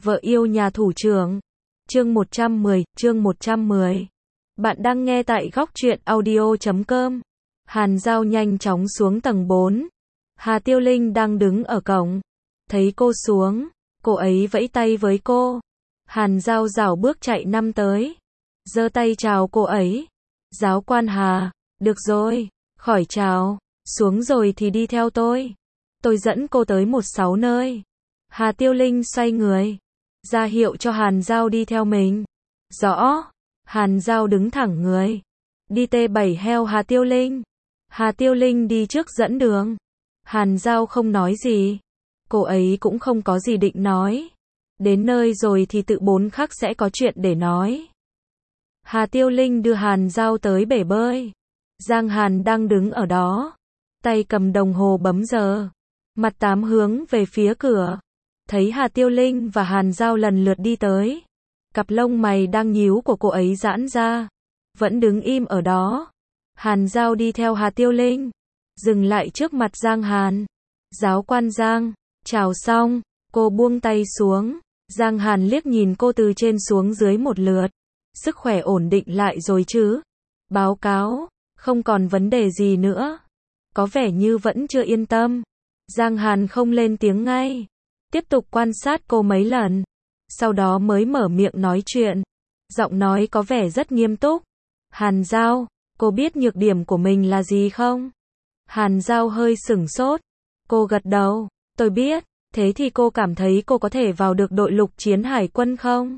Vợ yêu nhà thủ trưởng. Chương 110. Bạn đang nghe tại góc truyện audio.com. Hàn Giao nhanh chóng xuống tầng 4. Hà Tiêu Linh đang đứng ở cổng. Thấy cô xuống, cô ấy vẫy tay với cô. Hàn Giao rảo bước chạy năm tới. Giơ tay chào cô ấy. Giáo quan Hà, được rồi, khỏi chào, xuống rồi thì đi theo tôi. Tôi dẫn cô tới 16 nơi. Hà Tiêu Linh xoay người, ra hiệu cho Hàn Giao đi theo mình. Rõ. Hàn Giao đứng thẳng người. Đi T7 heo Hà Tiêu Linh. Hà Tiêu Linh đi trước dẫn đường. Hàn Giao không nói gì. Cô ấy cũng không có gì định nói. Đến nơi rồi thì tự bốn khắc sẽ có chuyện để nói. Hà Tiêu Linh đưa Hàn Giao tới bể bơi. Giang Hàn đang đứng ở đó. Tay cầm đồng hồ bấm giờ. Mặt tám hướng về phía cửa. Thấy Hà Tiêu Linh và Hàn Giao lần lượt đi tới. Cặp lông mày đang nhíu của cô ấy giãn ra. Vẫn đứng im ở đó. Hàn Giao đi theo Hà Tiêu Linh. Dừng lại trước mặt Giang Hàn. Giáo quan Giang. Chào xong. Cô buông tay xuống. Giang Hàn liếc nhìn cô từ trên xuống dưới một lượt. Sức khỏe ổn định lại rồi chứ? Báo cáo. Không còn vấn đề gì nữa. Có vẻ như vẫn chưa yên tâm. Giang Hàn không lên tiếng ngay. Tiếp tục quan sát cô mấy lần. Sau đó mới mở miệng nói chuyện. Giọng nói có vẻ rất nghiêm túc. Hàn Giao, cô biết nhược điểm của mình là gì không? Hàn Giao hơi sửng sốt. Cô gật đầu. Tôi biết. Thế thì cô cảm thấy cô có thể vào được đội lục chiến hải quân không?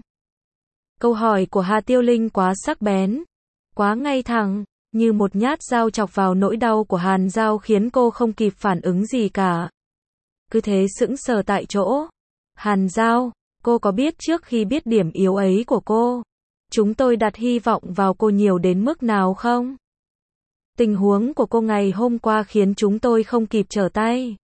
Câu hỏi của Hà Tiêu Linh quá sắc bén. Quá ngay thẳng. Như một nhát dao chọc vào nỗi đau của Hàn Giao khiến cô không kịp phản ứng gì cả. Cứ thế sững sờ tại chỗ. Hàn Giao, cô có biết trước khi biết điểm yếu ấy của cô, chúng tôi đặt hy vọng vào cô nhiều đến mức nào không? Tình huống của cô ngày hôm qua khiến chúng tôi không kịp trở tay.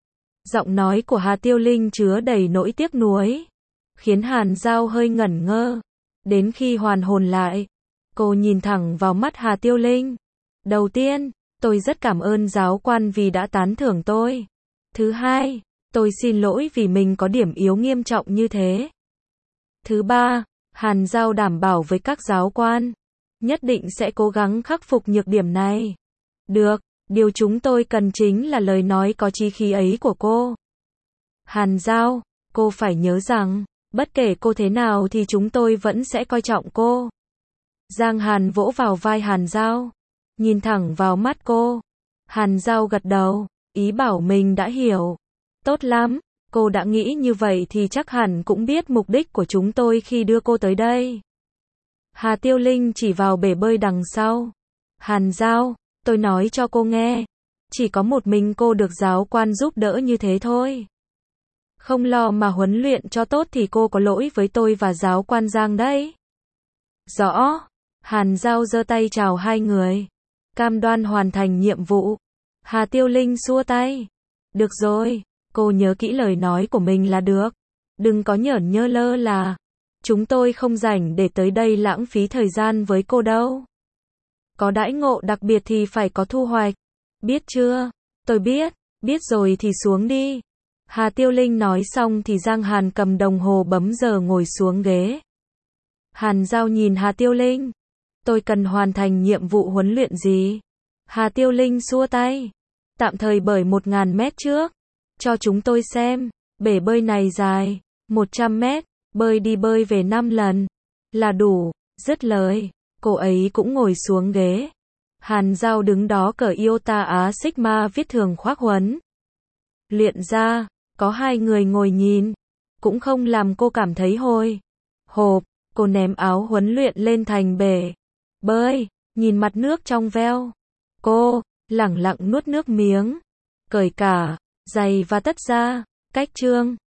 Giọng nói của Hà Tiêu Linh chứa đầy nỗi tiếc nuối, khiến Hàn Giao hơi ngẩn ngơ. Đến khi hoàn hồn lại, cô nhìn thẳng vào mắt Hà Tiêu Linh. Đầu tiên, tôi rất cảm ơn giáo quan vì đã tán thưởng tôi. Thứ hai, tôi xin lỗi vì mình có điểm yếu nghiêm trọng như thế. Thứ ba, Hàn Giao đảm bảo với các giáo quan, nhất định sẽ cố gắng khắc phục nhược điểm này. Được, điều chúng tôi cần chính là lời nói có chí khí ấy của cô. Hàn Giao, cô phải nhớ rằng, bất kể cô thế nào thì chúng tôi vẫn sẽ coi trọng cô. Giang Hàn vỗ vào vai Hàn Giao, nhìn thẳng vào mắt cô. Hàn Giao gật đầu, ý bảo mình đã hiểu. Tốt lắm, cô đã nghĩ như vậy thì chắc hẳn cũng biết mục đích của chúng tôi khi đưa cô tới đây. Hà Tiêu Linh chỉ vào bể bơi đằng sau. Hàn Giao, tôi nói cho cô nghe, chỉ có một mình cô được giáo quan giúp đỡ như thế thôi. Không lo mà huấn luyện cho tốt thì cô có lỗi với tôi và giáo quan Giang đấy. Rõ. Hàn Giao giơ tay chào hai người. Cam đoan hoàn thành nhiệm vụ. Hà Tiêu Linh xua tay. Được rồi, cô nhớ kỹ lời nói của mình là được. Đừng có nhởn nhơ lơ là. Chúng tôi không rảnh để tới đây lãng phí thời gian với cô đâu. Có đãi ngộ đặc biệt thì phải có thu hoạch. Biết chưa? Tôi biết rồi thì xuống đi. Hà Tiêu Linh nói xong thì Giang Hàn cầm đồng hồ bấm giờ ngồi xuống ghế. Hàn Giao nhìn Hà Tiêu Linh. Tôi cần hoàn thành nhiệm vụ huấn luyện gì? Hà Tiêu Linh xua tay. Tạm thời bơi 1000 mét trước. Cho chúng tôi xem. Bể bơi này dài 100 mét. Bơi đi bơi về 5 lần. Là đủ. Dứt lời, cô ấy cũng ngồi xuống ghế. Hàn Giao đứng đó cởi Iota Á Sigma viết thường khoác huấn luyện ra. Có hai người ngồi nhìn. Cũng không làm cô cảm thấy hồi hộp. Cô ném áo huấn luyện lên thành bể bơi, nhìn mặt nước trong veo. Cô lẳng lặng nuốt nước miếng, cởi cả giày và tất ra. Cách chương